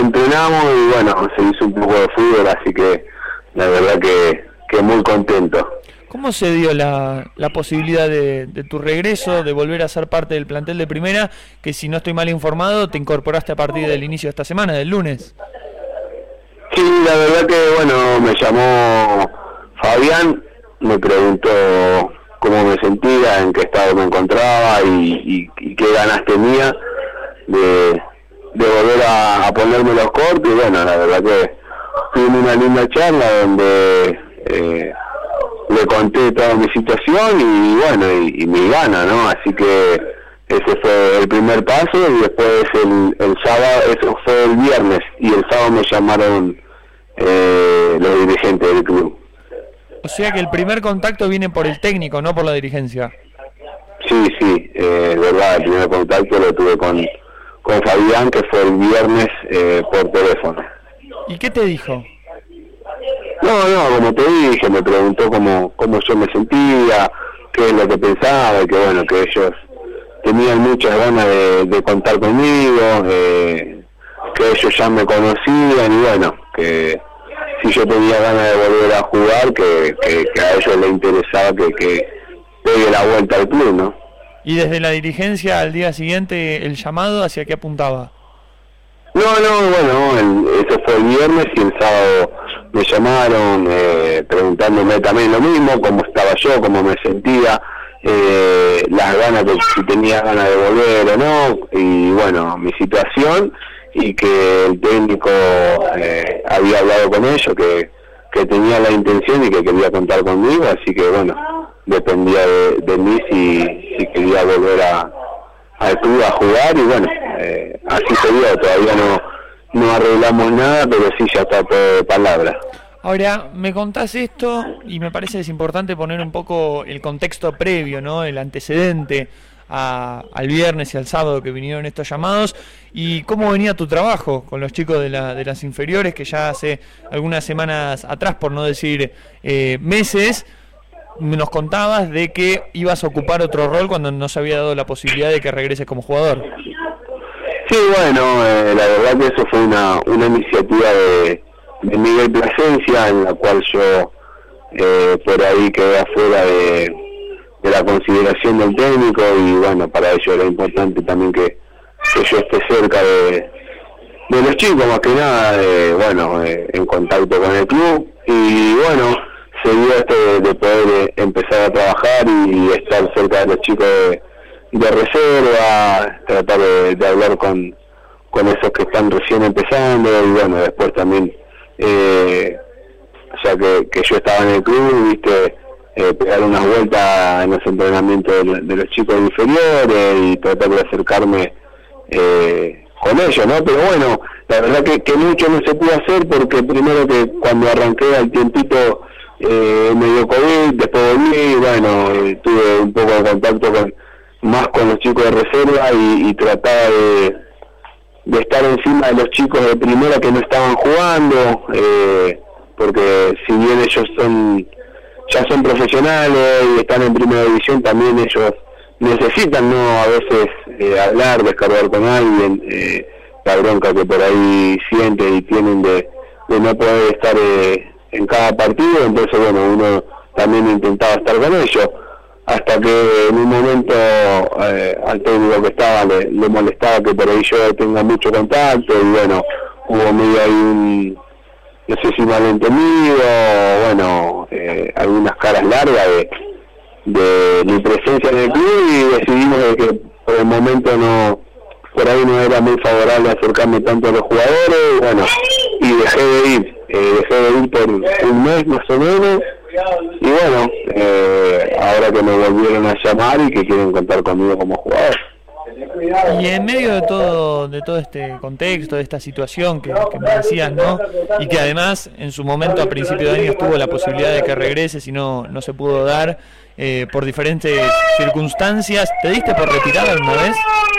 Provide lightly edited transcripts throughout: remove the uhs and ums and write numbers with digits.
entrenamos y bueno, se hizo un poco de fútbol, así que la verdad que muy contento. ¿Cómo se dio la posibilidad de tu regreso, de volver a ser parte del plantel de primera, que si no estoy mal informado, te incorporaste a partir del inicio de esta semana, del lunes? Sí, la verdad que bueno, me llamó Fabián, me preguntó cómo me sentía, en qué estado me encontraba y qué ganas tenía de volver a ponerme los cortes. Y bueno, la verdad que tuvimos una linda charla donde le conté toda mi situación y bueno, y mi gana, ¿no? Así que ese fue el primer paso y después el sábado, eso fue el viernes, y el sábado me llamaron los dirigentes del club. O sea que el primer contacto viene por el técnico, no por la dirigencia. Sí, verdad, el primer contacto lo tuve con Fabián, que fue el viernes por teléfono. ¿Y qué te dijo? No, como te dije, me preguntó cómo yo me sentía, qué es lo que pensaba, y que bueno, que ellos tenían muchas ganas de contar conmigo, que ellos ya me conocían, y bueno, que si yo tenía ganas de volver a jugar, que a ellos les interesaba que pegue la vuelta al club, ¿no? ¿Y desde la dirigencia al día siguiente el llamado hacia qué apuntaba? No, bueno, eso fue el viernes y el sábado me llamaron preguntándome también lo mismo, cómo estaba yo, cómo me sentía, las ganas, si tenía ganas de volver o no, y bueno, mi situación, y que el técnico había hablado con ellos, que tenía la intención y que quería contar conmigo, así que bueno, dependía de mí si quería volver al club a jugar, y bueno, así se dio. Todavía no arreglamos nada, pero sí ya está todo de palabra. Ahora, me contás esto y me parece que es importante poner un poco el contexto previo, ¿no? El antecedente al viernes y al sábado que vinieron estos llamados, y cómo venía tu trabajo con los chicos de las inferiores, que ya hace algunas semanas atrás, por no decir meses, nos contabas de que ibas a ocupar otro rol cuando no se había dado la posibilidad de que regreses como jugador. Sí, bueno, la verdad que eso fue una iniciativa de Miguel Plasencia, en la cual yo por ahí quedé afuera de la consideración del técnico, y bueno, para ello era importante también que yo esté cerca de los chicos, más que nada, en contacto con el club, y bueno, se dio esto de poder empezar a trabajar y estar cerca de los chicos de reserva, tratar de hablar con esos que están recién empezando, y bueno, después también, ya que yo estaba en el club, viste, pegar unas vueltas en los entrenamientos de los chicos inferiores y tratar de acercarme con ellos, ¿no? Pero bueno, la verdad que mucho no se pudo hacer, porque primero que cuando arranqué al tiempito me dio COVID, después volví, bueno, tuve un poco de contacto más con los chicos de reserva y trataba de estar encima de los chicos de primera que no estaban jugando, porque si bien ellos ya son profesionales y están en primera división, también ellos necesitan, ¿no?, a veces hablar, descargar con alguien, la bronca que por ahí sienten y tienen de no poder estar en cada partido. Entonces bueno, uno también intentaba estar con ellos, hasta que en un momento al técnico que estaba le molestaba que por ahí yo tenga mucho contacto, y bueno, hubo medio ahí no sé si malentendido, bueno, algunas caras largas de mi presencia en el club, y decidimos de que por el momento por ahí no era muy favorable acercarme tanto a los jugadores, y bueno, y dejé de ir por un mes más o menos, y bueno, ahora que me volvieron a llamar y que quieren contar conmigo como jugador. Y en medio de todo este contexto, de esta situación que me decías, ¿no? Y que además en su momento a principio de año tuvo la posibilidad de que regreses y no se pudo dar por diferentes circunstancias, ¿te diste por retirada alguna vez?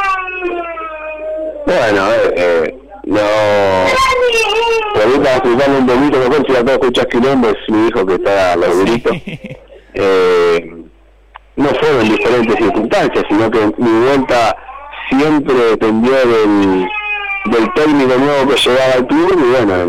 Bueno, no. Ahorita explicando un poquito mejor, si acá escuchas quilombo, es mi hijo que está al laburito. No fueron diferentes circunstancias, sino que mi vuelta siempre dependió del técnico nuevo que llegaba al club, y bueno,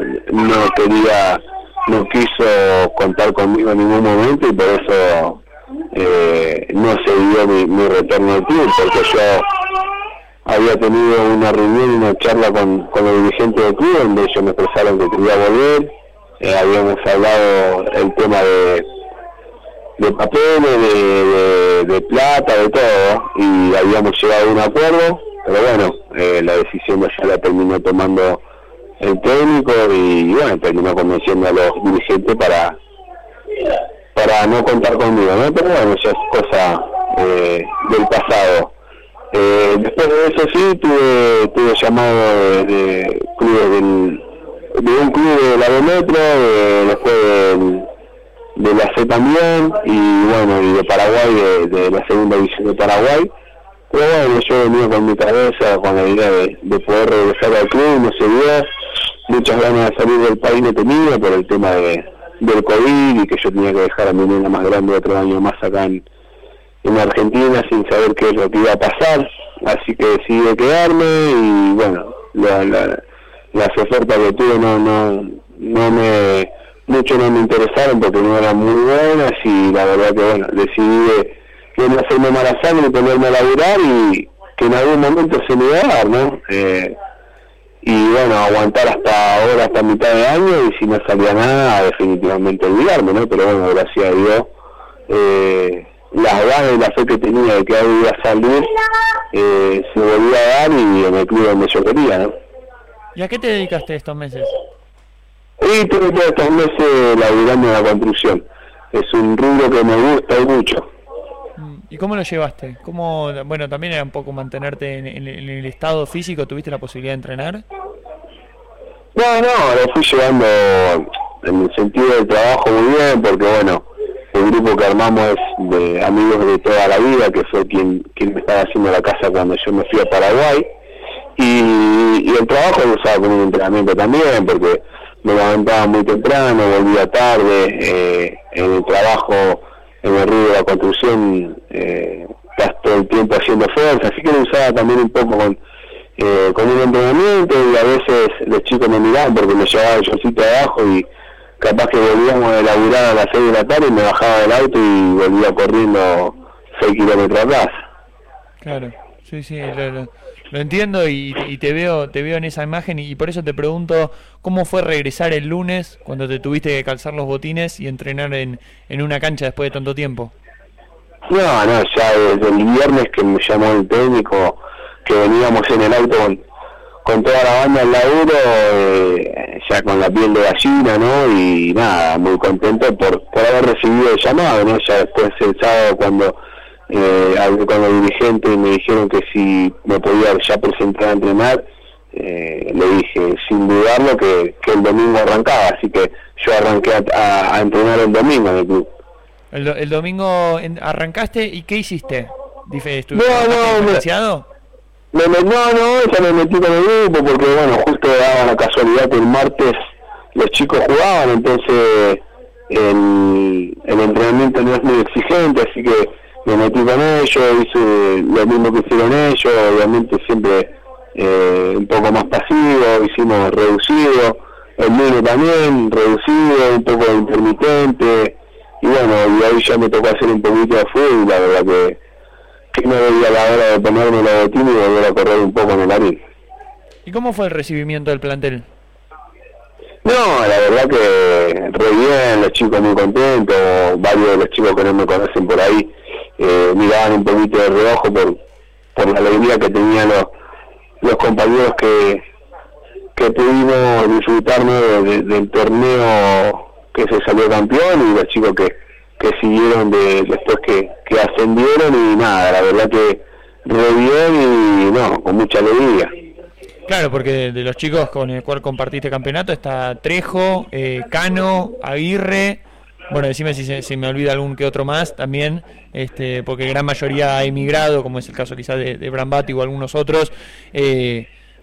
no quiso contar conmigo en ningún momento, y por eso no se dio mi retorno al club, porque yo había tenido una reunión y una charla con los dirigentes del club, donde ellos me expresaron que quería volver. Habíamos hablado el tema de papeles, de plata, de todo, y habíamos llegado a un acuerdo, pero bueno, la decisión ya la terminó tomando el técnico, y bueno, terminó convenciendo a los dirigentes para no contar conmigo, ¿no? Pero bueno, ya es cosa del pasado. Después de eso sí, tuve llamado de clubes de un club de la Metro, después de la C también, y bueno, y de Paraguay, de la segunda división de Paraguay. Pero bueno, yo venía con mi cabeza, con la idea de poder regresar al club, no se dio. Muchas ganas de salir del país no tenía por el tema del COVID, y que yo tenía que dejar a mi nena más grande otro año más acá en Argentina sin saber qué es lo que iba a pasar. Así que decidí quedarme, y bueno, las ofertas que tuve mucho no me interesaron porque no eran muy buenas, y la verdad que bueno, decidí de no hacerme mala sangre y ponerme a laburar, y que en algún momento se me iba a dar, ¿no? Y bueno, aguantar hasta ahora, hasta mitad de año, y si no salía nada, definitivamente olvidarme, ¿no? Pero bueno, gracias a Dios, las ganas y la fe que tenía de que algo iba a salir, se volvió a dar, y en el club donde yo quería, ¿no? ¿Y a qué te dedicaste estos meses? Y tuve todos estos meses laburando en la construcción. Es un rubro que me gusta mucho. ¿Y cómo lo llevaste? Bueno, también era un poco mantenerte en el estado físico. ¿Tuviste la posibilidad de entrenar? No, lo fui llevando en el sentido del trabajo muy bien, porque bueno, el grupo que armamos es de amigos de toda la vida, que fue quien me estaba haciendo la casa cuando yo me fui a Paraguay, y el trabajo lo usaba con un entrenamiento también, porque me levantaba muy temprano, volvía tarde, en el trabajo, en el rubro de la construcción, estás todo el tiempo haciendo fuerza, así que lo usaba también un poco con un entrenamiento, y a veces los chicos me miraban porque me llevaba el shortcito abajo, y capaz que volvíamos a laburar a las 6 de la tarde y me bajaba del auto y volvía corriendo 6 kilómetros atrás. Claro, sí, lo entiendo, y te veo en esa imagen, y por eso te pregunto cómo fue regresar el lunes cuando te tuviste que calzar los botines y entrenar en una cancha después de tanto tiempo. No, ya desde el viernes que me llamó el técnico, que veníamos en el auto con toda la banda al laburo, ya con la piel de gallina, ¿no? Y nada, muy contento por haber recibido el llamado, ¿no? Ya después el sábado cuando hablé con los dirigentes y me dijeron que si me podía ya presentar a entrenar, le dije sin dudarlo que el domingo arrancaba, así que yo arranqué a entrenar el domingo en el club. El domingo arrancaste, ¿y qué hiciste? ¿Diferenciado? No, ya me metí con el grupo porque bueno, justo daba la casualidad que el martes los chicos jugaban, entonces el entrenamiento no es muy exigente, así que me metí con ellos, hice lo mismo que hicieron ellos, obviamente siempre un poco más pasivo, hicimos reducido, el lunes también, reducido, un poco intermitente, y bueno, y ahí ya me tocó hacer un poquito de fútbol, y la verdad que no veía la hora de ponerme la botina y volver a correr un poco en el arín. ¿Y cómo fue el recibimiento del plantel? No, la verdad que re bien, los chicos muy contentos, varios de los chicos que no me conocen por ahí miraban un poquito de reojo por la alegría que tenían los compañeros que pudimos disfrutar, ¿no? del torneo que se salió campeón, y los chicos que siguieron después que ascendieron, y nada, la verdad que re bien, y no, con mucha alegría. Claro, porque de los chicos con el cual compartiste campeonato está Trejo, Cano, Aguirre, bueno, decime si me olvida algún que otro más también, porque gran mayoría ha emigrado, como es el caso quizás de Brambati o algunos otros,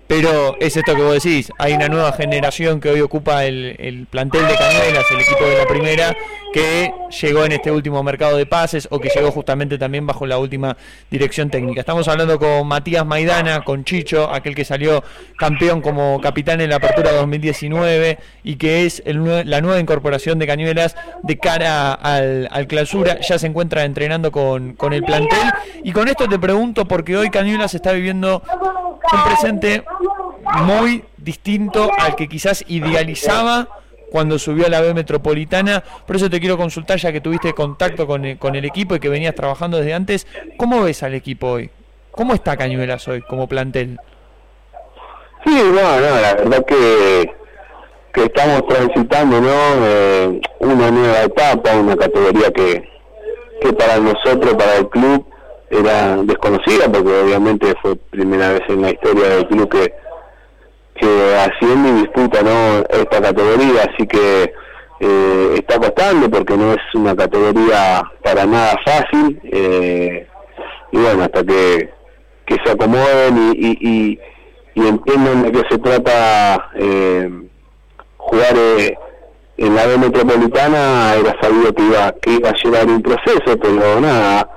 pero es esto que vos decís, hay una nueva generación que hoy ocupa el plantel de Cañuelas, el equipo de la primera, que llegó en este último mercado de pases o que llegó justamente también bajo la última dirección técnica. Estamos hablando con Matías Maidana, con Chicho, aquel que salió campeón como capitán en la Apertura 2019 y que es la nueva incorporación de Cañuelas de cara al clausura. Ya se encuentra entrenando con el plantel, y con esto te pregunto porque hoy Cañuelas está viviendo un presente muy distinto al que quizás idealizaba cuando subió a la B Metropolitana. Por eso te quiero consultar, ya que tuviste contacto con el equipo y que venías trabajando desde antes, ¿cómo ves al equipo hoy? ¿Cómo está Cañuelas hoy como plantel? Sí, la verdad que estamos transitando, ¿no? Una nueva etapa, una categoría que para nosotros, para el club, era desconocida, porque obviamente fue primera vez en la historia del club que asciende y disputa, ¿no?, esta categoría, así que está costando porque no es una categoría para nada fácil, y bueno, hasta que se acomoden y entiendan de qué se trata jugar en la B Metropolitana, era sabido que iba a llevar un proceso, pero nada,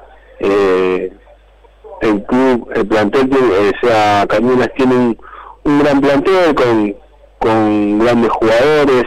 el club, el plantel, Cañuelas tiene un gran plantel con grandes jugadores,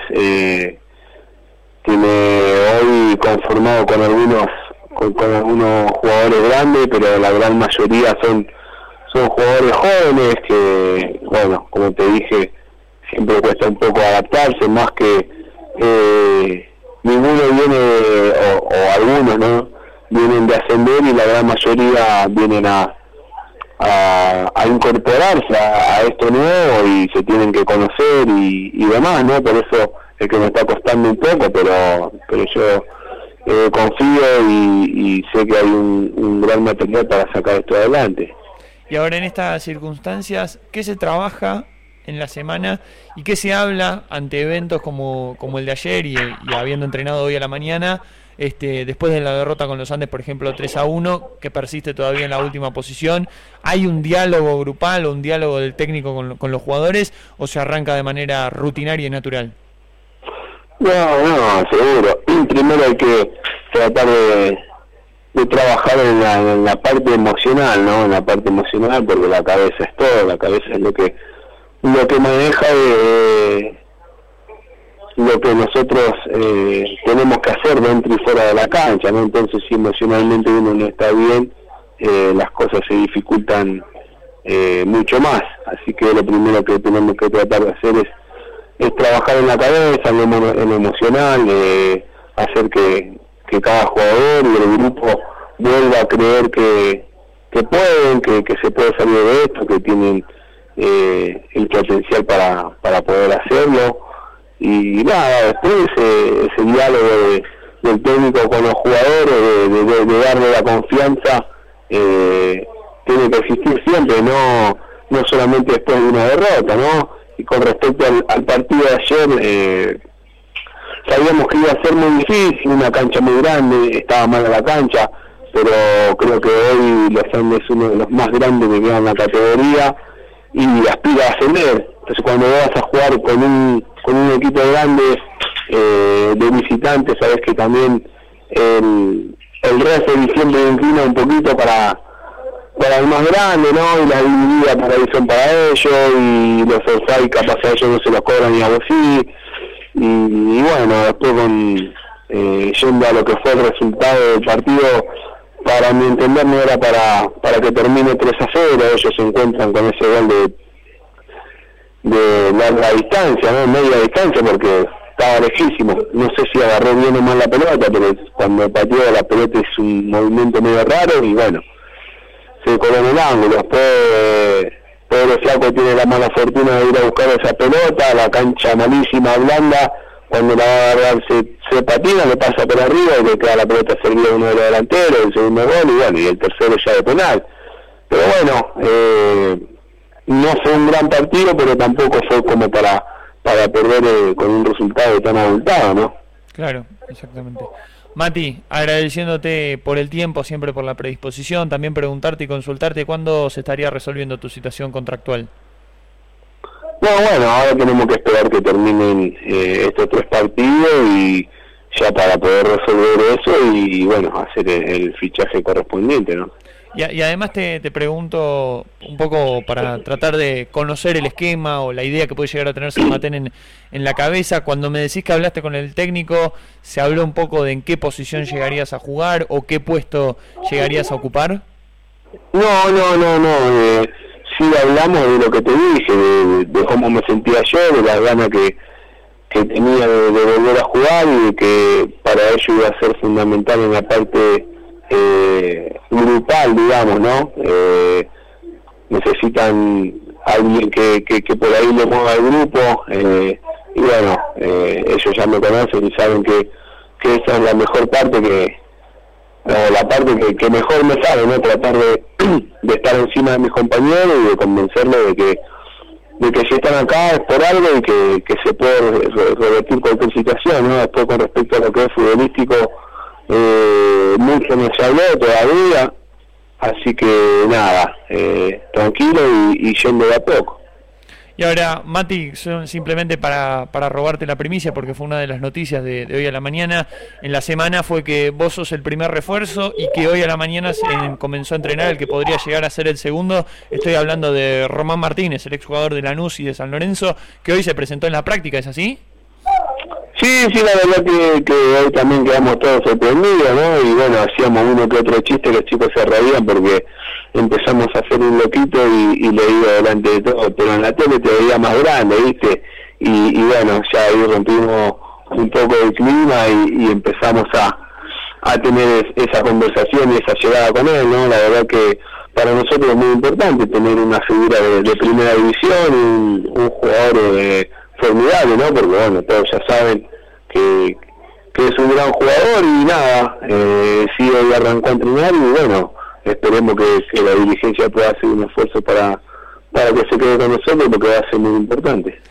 tiene hoy conformado con algunos jugadores grandes, pero la gran mayoría son jugadores jóvenes que, bueno, como te dije, siempre cuesta un poco adaptarse, más que ninguno viene, o algunos, ¿no?, vienen de ascender, y la gran mayoría vienen a incorporarse a esto nuevo, y se tienen que conocer y demás, ¿no? Por eso es que me está costando un poco, pero yo confío y sé que hay un gran material para sacar esto adelante. Y ahora, en estas circunstancias, ¿qué se trabaja en la semana y qué se habla ante eventos como el de ayer y habiendo entrenado hoy a la mañana, después de la derrota con los Andes, por ejemplo, 3-1, que persiste todavía en la última posición? ¿Hay un diálogo grupal o un diálogo del técnico con los jugadores, o se arranca de manera rutinaria y natural? No, seguro. Primero hay que tratar de trabajar en la parte emocional, ¿no? En la parte emocional, porque la cabeza es todo, la cabeza es lo que maneja lo que nosotros tenemos que hacer dentro y fuera de la cancha, ¿no? Entonces, si emocionalmente uno no está bien, las cosas se dificultan mucho más. Así que lo primero que tenemos que tratar de hacer es trabajar en la cabeza, en lo emocional, hacer que cada jugador y el grupo vuelva a creer que pueden, que se puede salir de esto, que tienen el potencial para poder hacerlo. Y nada, después ese diálogo del técnico con los jugadores, de darle la confianza, tiene que existir siempre, no solamente después de una derrota, ¿no? Y con respecto al partido de ayer, sabíamos que iba a ser muy difícil, una cancha muy grande, estaba mala la cancha, pero creo que hoy los Andes es uno de los más grandes que quedan en la categoría y aspira a ascender. Entonces, cuando vas a jugar con un equipo grande de visitantes, sabes que también el referee siempre inclina un poquito para el más grande, ¿no? Y las divididas para ahí son para ellos, y los offside capaz a ellos no se los cobran ni a vos sí. Y bueno, después yendo a lo que fue el resultado del partido, para mi entender no era para que termine 3-0, ellos se encuentran con ese gol de larga distancia, ¿no? Media distancia, porque estaba lejísimo. No sé si agarró bien o mal la pelota, pero cuando pateó la pelota es un movimiento medio raro, y bueno, se coló en el ángulo. Después Pedro Flaco tiene la mala fortuna de ir a buscar esa pelota, la cancha malísima, blanda, cuando la va a agarrar se patina, le pasa por arriba y le queda la pelota servida a uno de los delanteros, el segundo gol, y bueno, y el tercero ya de penal. Pero bueno, no fue un gran partido, pero tampoco fue como para perder con un resultado tan abultado, ¿no? Claro, exactamente. Mati, agradeciéndote por el tiempo, siempre por la predisposición, también preguntarte y consultarte cuándo se estaría resolviendo tu situación contractual. No, bueno, ahora tenemos que esperar que terminen estos 3 partidos y ya para poder resolver eso y bueno, hacer el fichaje correspondiente, ¿no? Y además te pregunto un poco para tratar de conocer el esquema o la idea que puede llegar a tener San Martín en la cabeza. Cuando me decís que hablaste con el técnico, ¿se habló un poco de en qué posición llegarías a jugar o qué puesto llegarías a ocupar? No. Sí hablamos de lo que te dije, de cómo me sentía yo, de las ganas que tenía de volver a jugar y de que para ello iba a ser fundamental en la parte grupal, digamos, ¿no? Necesitan alguien que por ahí le mueva el grupo y bueno, ellos ya me conocen y saben que esa es la mejor parte la parte que mejor me sabe, ¿no? Tratar de estar encima de mis compañeros y de convencerlos de que si están acá es por algo y que se puede revertir cualquier situación, ¿no? Después con respecto a lo que es futbolístico, mucho no se habló todavía, así que nada, tranquilo y yendo de a poco. Y ahora, Mati, simplemente para robarte la primicia, porque fue una de las noticias de hoy a la mañana, en la semana fue que vos sos el primer refuerzo y que hoy a la mañana comenzó a entrenar el que podría llegar a ser el segundo. Estoy hablando de Román Martínez, el exjugador de Lanús y de San Lorenzo, que hoy se presentó en la práctica, ¿es así? Sí, la verdad que hoy también quedamos todos sorprendidos, ¿no? Y bueno, hacíamos uno que otro chiste que los chicos se reían porque empezamos a hacer un loquito y le digo delante de todo, pero en la tele te veía más grande, ¿viste? Y bueno, ya ahí rompimos un poco el clima y empezamos a tener esa conversación y esa llegada con él, ¿no? La verdad que para nosotros es muy importante tener una figura de primera división, un jugador formidable, ¿no? Porque bueno, todos ya saben que es un gran jugador y nada, sí hoy arrancó a entrenar y bueno, esperemos que la dirigencia pueda hacer un esfuerzo para que se quede con nosotros porque va a ser muy importante.